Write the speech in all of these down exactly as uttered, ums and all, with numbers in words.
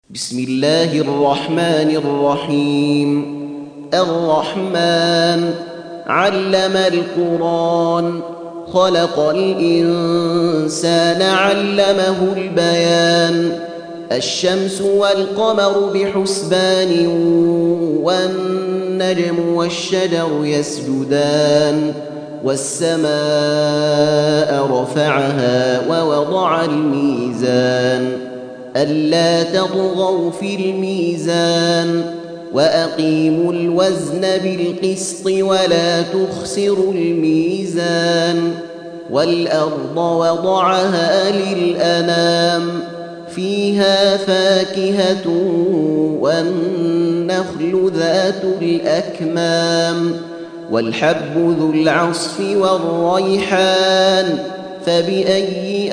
بسم الله الرحمن الرحيم. الرحمن علم القرآن خلق الإنسان علمه البيان. الشمس والقمر بحسبان والنجم والشجر يسجدان والسماء رفعها ووضع الميزان ألا تطغوا في الميزان وأقيموا الوزن بالقسط ولا تخسروا الميزان. والأرض وضعها للأنام فيها فاكهة والنخل ذات الأكمام والحب ذو العصف والريحان فبأي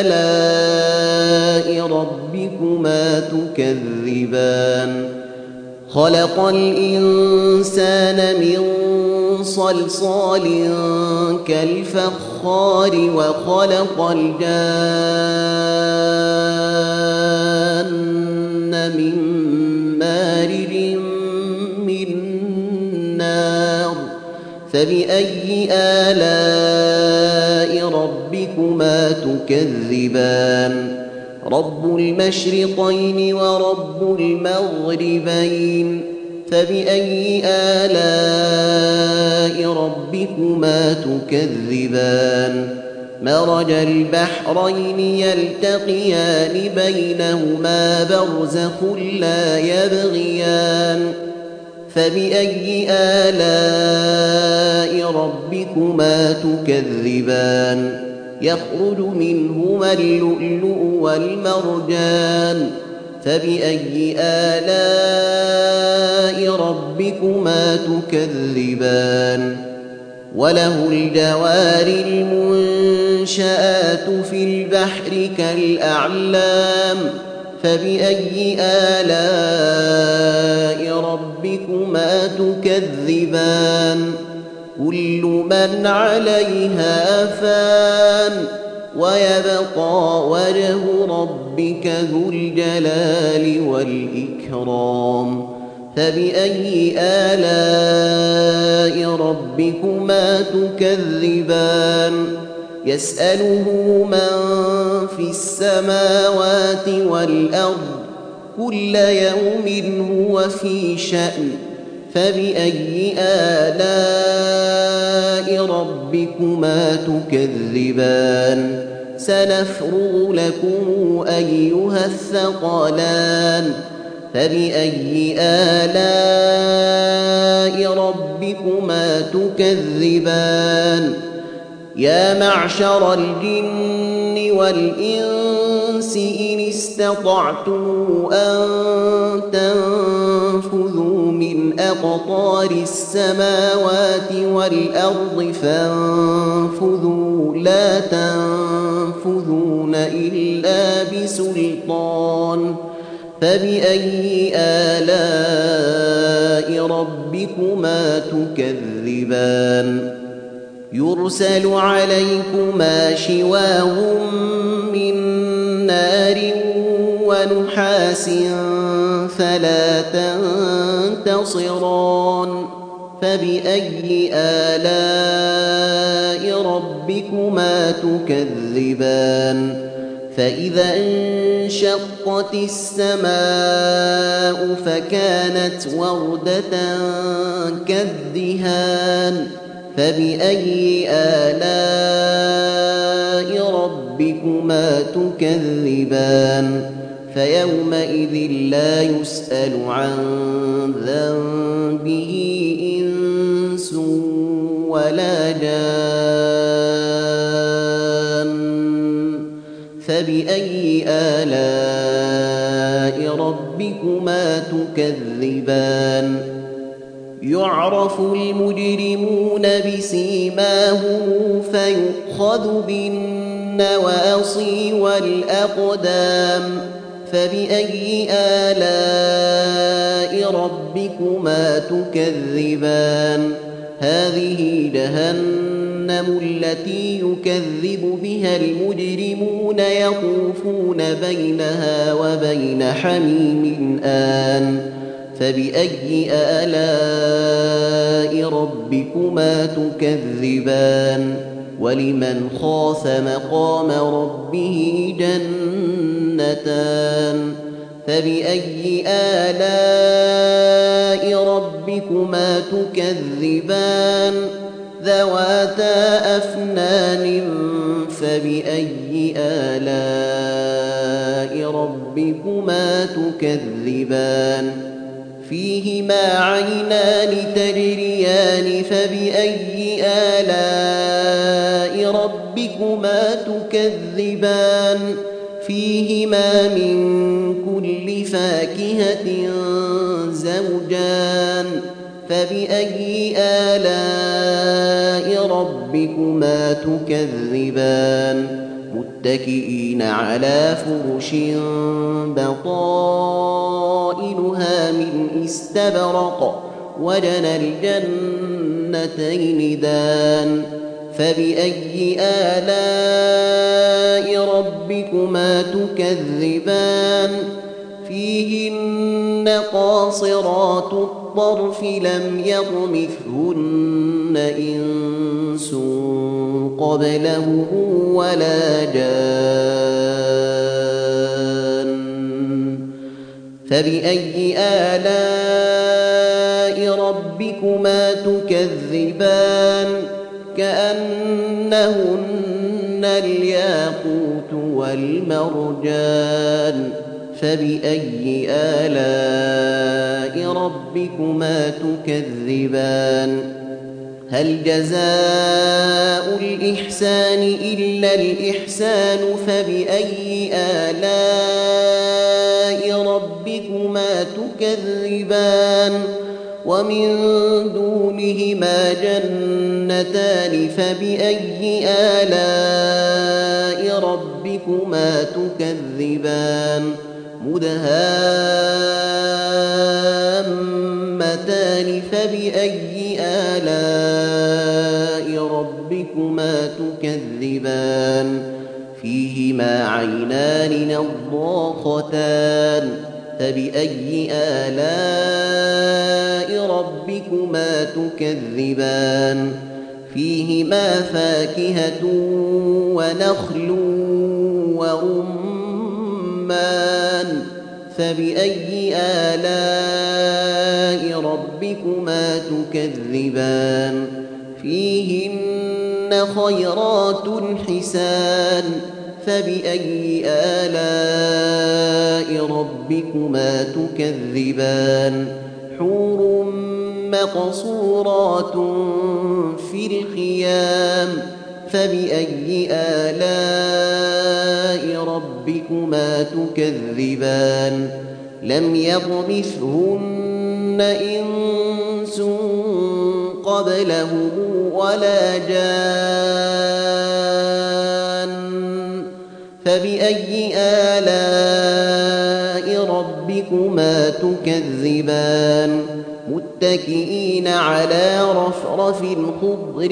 آلاء ربكما تكذبان. خلق الإنسان من صلصال كالفخار وخلق الجان من مارج من نار فبأي آلاء ربكما تكذبان. رب المشرقين ورب المغربين فبأي آلاء ربكما تكذبان. مرج البحرين يلتقيان بينهما برزخ لا يبغيان فبأي آلاء ربكما تكذبان. يخرج منهما اللؤلؤ والمرجان فبأي آلاء ربكما تكذبان. وله الجوار المنشآت في البحر كالأعلام فبأي آلاء ربكما تكذبان. كل من عليها فان ويبقى وجه ربك ذو الجلال والإكرام فبأي آلاء ربكما تكذبان. يسأله من في السماوات والأرض كل يوم هو في شأن فبأي آلاء ربكما تكذبان. سنفرغ لكم أيها الثقلان فبأي آلاء ربكما تكذبان. يا معشر الجن والإنس إن استطعتم أن تنفذوا من أقطار السماوات والأرض فانفذوا لا تنفذون إلا بسلطان فبأي آلاء ربكما تكذبان. يرسل عليكما شواظ من نار ونحاس فلا تنتصران فبأي آلاء ربكما تكذبان. فإذا انشقت السماء فكانت وردة كالدهان فبأي آلاء ربكما تكذبان. فيومئذ لا يسأل عن ذنبه إنس ولا جان فبأي آلاء ربكما تكذبان. يعرف المجرمون بسيماهم فيؤخذ بالنواصي والأقدام فبأي آلاء ربكما تكذبان. هذه جهنم التي يكذب بها المجرمون يطوفون بينها وبين حميم آن فبأي آلاء ربكما تكذبان ولمن خاف مقام ربه جنتان فبأي آلاء ربكما تكذبان ذواتا أفنان فبأي آلاء ربكما تكذبان فيهما عينان تجريان فبأي آلاء ربكما تكذبان فيهما من كل فاكهة زوجان فبأي آلاء ربكما تكذبان متكئين على فرش بطائنها من استبرق وجنى الجنتين دان فبأي آلاء ربكما تكذبان فيهن قاصرات الطرف لم يطمثهن إنس قبلهم ولا جان فبأي آلاء ربكما تكذبان كأنهن الياقوت والمرجان فبأي آلاء ربكما تكذبان هل جزاء الإحسان إلا الإحسان فبأي آلاء ربكما تكذبان ومن دونهما جنتان فبأي آلاء ربكما تكذبان مدهامتان فبأي آلاء ربكما تكذبان فيهما عينان نضاختان فبأي آلاء ربكما تكذبان فيهما فاكهة ونخل ورمان فبأي آلاء ربكما تكذبان فيهن خيرات حسان فبأي آلاء ربكما تكذبان حور مقصورات في الخيام فبأي آلاء ربكما تكذبان لم يطمثهن إنس قبلهم ولا جان فبأي آلاء ربكما تكذبان متكئين على رفرف خضر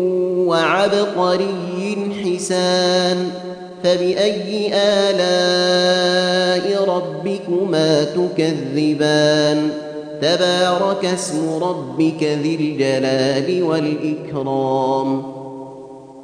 وعبقري حسان فبأي آلاء ربكما تكذبان تبارك اسم ربك ذي الجلال والإكرام